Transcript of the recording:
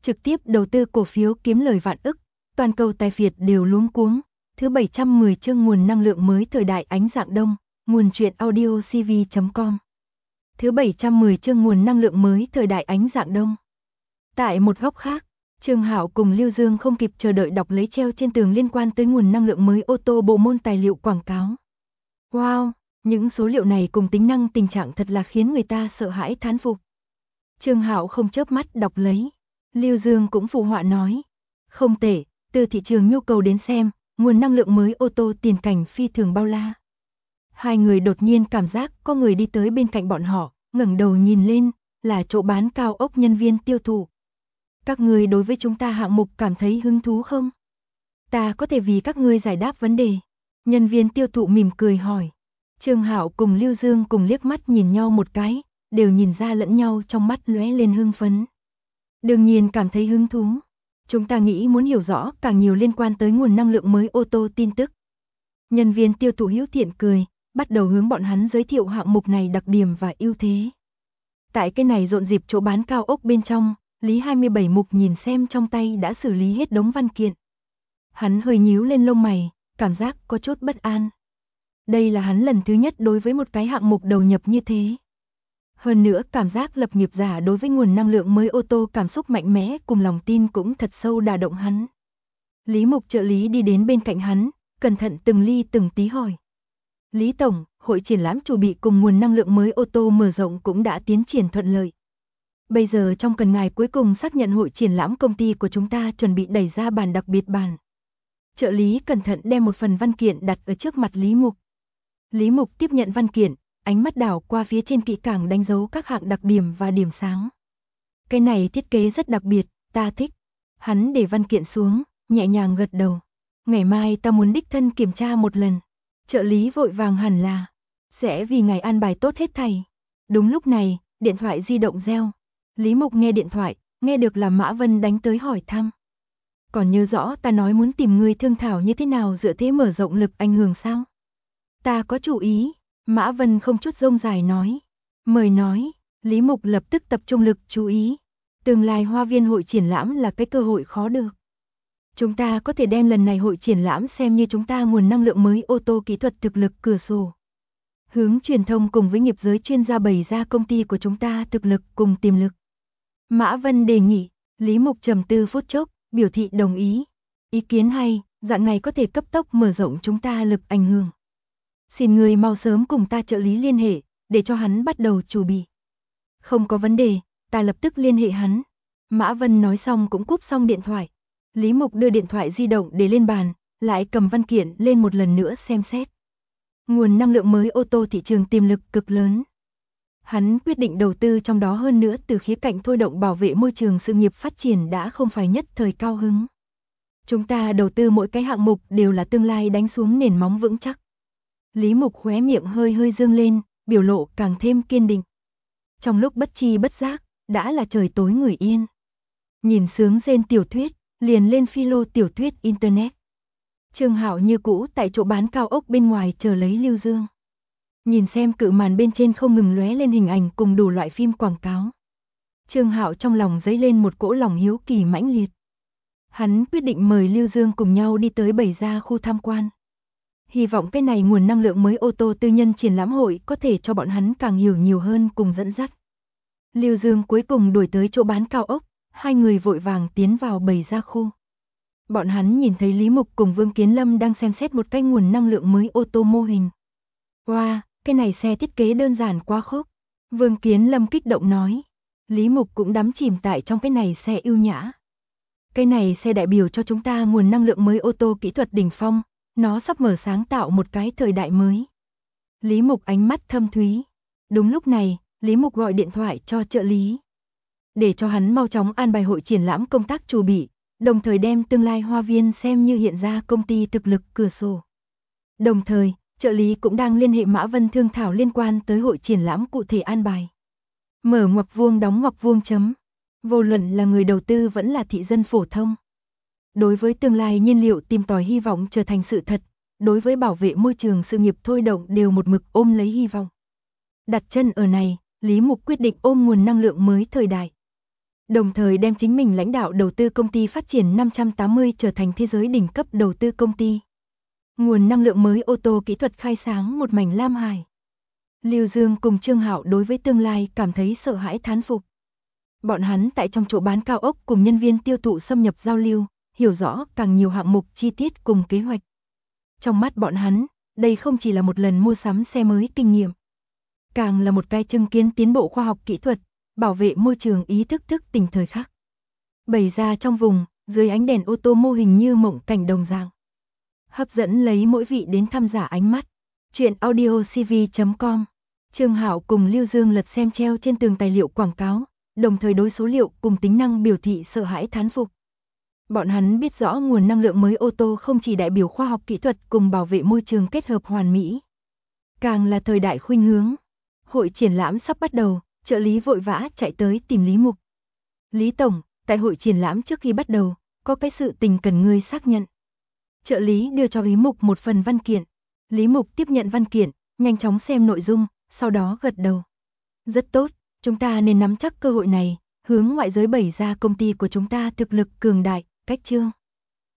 trực tiếp đầu tư cổ phiếu kiếm lời vạn ức, toàn cầu tài phiệt đều luống cuống. Thứ 710 chương nguồn năng lượng mới thời đại ánh dạng đông, nguồn truyện audio cv.com. Thứ 710 chương nguồn năng lượng mới thời đại ánh dạng đông. Tại một góc khác, Trương Hạo cùng Lưu Dương không kịp chờ đợi đọc lấy treo trên tường liên quan tới nguồn năng lượng mới ô tô bộ môn tài liệu quảng cáo. Wow, những số liệu này cùng tính năng tình trạng thật là khiến người ta sợ hãi thán phục. Trương Hạo không chớp mắt đọc lấy. Lưu Dương cũng phụ họa nói. Không tệ, từ thị trường nhu cầu đến xem, nguồn năng lượng mới ô tô tiền cảnh phi thường bao la. Hai người đột nhiên cảm giác có người đi tới bên cạnh bọn họ, ngẩng đầu nhìn lên, là chỗ bán cao ốc nhân viên tiêu thụ. Các người đối với chúng ta hạng mục cảm thấy hứng thú không? Ta có thể vì các ngươi giải đáp vấn đề. Nhân viên tiêu thụ mỉm cười hỏi. Trương Hạo cùng Lưu Dương cùng liếc mắt nhìn nhau một cái, đều nhìn ra lẫn nhau trong mắt lóe lên hưng phấn. Đương nhiên cảm thấy hứng thú. Chúng ta nghĩ muốn hiểu rõ càng nhiều liên quan tới nguồn năng lượng mới ô tô tin tức. Nhân viên tiêu thụ hữu thiện cười, bắt đầu hướng bọn hắn giới thiệu hạng mục này đặc điểm và ưu thế. Tại cái này rộn rịp chỗ bán cao ốc bên trong, Lý 27 Mục nhìn xem trong tay đã xử lý hết đống văn kiện. Hắn hơi nhíu lên lông mày, cảm giác có chút bất an. Đây là hắn lần thứ nhất đối với một cái hạng mục đầu nhập như thế. Hơn nữa cảm giác lập nghiệp giả đối với nguồn năng lượng mới ô tô cảm xúc mạnh mẽ cùng lòng tin cũng thật sâu đả động hắn. Lý Mục trợ lý đi đến bên cạnh hắn, cẩn thận từng ly từng tí hỏi. Lý Tổng, hội triển lãm chuẩn bị cùng nguồn năng lượng mới ô tô mở rộng cũng đã tiến triển thuận lợi. Bây giờ trong cần ngài cuối cùng xác nhận hội triển lãm công ty của chúng ta chuẩn bị đẩy ra bản đặc biệt bản. Trợ lý cẩn thận đem một phần văn kiện đặt ở trước mặt Lý Mục. Lý Mục tiếp nhận văn kiện, ánh mắt đảo qua phía trên kỹ càng đánh dấu các hạng đặc điểm và điểm sáng. Cái này thiết kế rất đặc biệt, ta thích. Hắn để văn kiện xuống, nhẹ nhàng gật đầu. Ngày mai ta muốn đích thân kiểm tra một lần. Trợ lý vội vàng hẳn là sẽ vì ngài an bài tốt hết thảy. Đúng lúc này, điện thoại di động reo. Lý Mục nghe điện thoại, nghe được là Mã Vân đánh tới hỏi thăm. Còn nhớ rõ ta nói muốn tìm người thương thảo như thế nào dựa thế mở rộng lực ảnh hưởng sao? Ta có chủ ý, Mã Vân không chút rông dài nói. Mời nói, Lý Mục lập tức tập trung lực chú ý. Tương lai Hoa Viên hội triển lãm là cái cơ hội khó được. Chúng ta có thể đem lần này hội triển lãm xem như chúng ta nguồn năng lượng mới ô tô kỹ thuật thực lực cửa sổ. Hướng truyền thông cùng với nghiệp giới chuyên gia bày ra công ty của chúng ta thực lực cùng tiềm lực. Mã Vân đề nghị, Lý Mục trầm tư phút chốc, biểu thị đồng ý. Ý kiến hay, dạng này có thể cấp tốc mở rộng chúng ta lực ảnh hưởng. Xin người mau sớm cùng ta trợ lý liên hệ, để cho hắn bắt đầu chuẩn bị. Không có vấn đề, ta lập tức liên hệ hắn. Mã Vân nói xong cũng cúp xong điện thoại. Lý Mục đưa điện thoại di động để lên bàn, lại cầm văn kiện lên một lần nữa xem xét. Nguồn năng lượng mới ô tô thị trường tiềm lực cực lớn. Hắn quyết định đầu tư trong đó hơn nữa từ khía cạnh thôi động bảo vệ môi trường sự nghiệp phát triển đã không phải nhất thời cao hứng. Chúng ta đầu tư mỗi cái hạng mục đều là tương lai đánh xuống nền móng vững chắc. Lý Mục khóe miệng hơi hơi dương lên, biểu lộ càng thêm kiên định. Trong lúc bất chi bất giác, đã là trời tối người yên. Nhìn sướng rên tiểu thuyết, liền lên philo tiểu thuyết internet. Trương Hạo như cũ tại chỗ bán cao ốc bên ngoài chờ lấy Lưu Dương. Nhìn xem cự màn bên trên không ngừng lóe lên hình ảnh cùng đủ loại phim quảng cáo. Trương Hạo trong lòng dấy lên một cỗ lòng hiếu kỳ mãnh liệt. Hắn quyết định mời Lưu Dương cùng nhau đi tới bày ra khu tham quan. Hy vọng cái này nguồn năng lượng mới ô tô tư nhân triển lãm hội có thể cho bọn hắn càng hiểu nhiều hơn cùng dẫn dắt. Lưu Dương cuối cùng đuổi tới chỗ bán cao ốc, hai người vội vàng tiến vào bày ra khu. Bọn hắn nhìn thấy Lý Mục cùng Vương Kiến Lâm đang xem xét một cái nguồn năng lượng mới ô tô mô hình. Wow, cái này xe thiết kế đơn giản quá khốc. Vương Kiến Lâm kích động nói. Lý Mục cũng đắm chìm tại trong cái này xe ưu nhã. Cái này xe đại biểu cho chúng ta nguồn năng lượng mới ô tô kỹ thuật đỉnh phong, nó sắp mở sáng tạo một cái thời đại mới. Lý Mục ánh mắt thâm thúy. Đúng lúc này, Lý Mục gọi điện thoại cho trợ lý. Để cho hắn mau chóng an bài hội triển lãm công tác chuẩn bị, đồng thời đem tương lai Hoa Viên xem như hiện ra công ty thực lực cửa sổ. Đồng thời, trợ lý cũng đang liên hệ Mã Vân thương thảo liên quan tới hội triển lãm cụ thể an bài. Mở ngoặc vuông đóng ngoặc vuông chấm. Vô luận là người đầu tư vẫn là thị dân phổ thông. Đối với tương lai nhiên liệu tìm tòi hy vọng trở thành sự thật, đối với bảo vệ môi trường sự nghiệp thôi động đều một mực ôm lấy hy vọng. Đặt chân ở này, Lý Mục quyết định ôm nguồn năng lượng mới thời đại. đồng thời đem chính mình lãnh đạo đầu tư công ty phát triển 580 trở thành thế giới đỉnh cấp đầu tư công ty. Nguồn năng lượng mới ô tô kỹ thuật khai sáng một mảnh lam hải. Lưu Dương cùng Trương Hạo đối với tương lai cảm thấy sợ hãi thán phục. Bọn hắn tại trong chỗ bán cao ốc cùng nhân viên tiêu thụ xâm nhập giao lưu, hiểu rõ càng nhiều hạng mục chi tiết cùng kế hoạch. Trong mắt bọn hắn, đây không chỉ là một lần mua sắm xe mới kinh nghiệm, càng là một cái chứng kiến tiến bộ khoa học kỹ thuật, bảo vệ môi trường ý thức thức tỉnh thời khắc. Bày ra trong vùng, dưới ánh đèn ô tô mô hình như mộng cảnh đồng dạng. Hấp dẫn lấy mỗi vị đến tham giả ánh mắt. Chuyện audio cv.com. Trương Hạo cùng Lưu Dương lật xem treo trên tường tài liệu quảng cáo, đồng thời đối số liệu cùng tính năng biểu thị sợ hãi thán phục. Bọn hắn biết rõ nguồn năng lượng mới ô tô không chỉ đại biểu khoa học kỹ thuật cùng bảo vệ môi trường kết hợp hoàn mỹ, càng là thời đại khuynh hướng. Hội triển lãm sắp bắt đầu, trợ lý vội vã chạy tới tìm Lý Mục. Lý Tổng, tại hội triển lãm trước khi bắt đầu, có cái sự tình cần ngươi xác nhận. Trợ lý đưa cho Lý Mục một phần văn kiện. Lý Mục tiếp nhận văn kiện, nhanh chóng xem nội dung, sau đó gật đầu. Rất tốt, chúng ta nên nắm chắc cơ hội này, hướng ngoại giới bày ra công ty của chúng ta thực lực cường đại, cách chưa?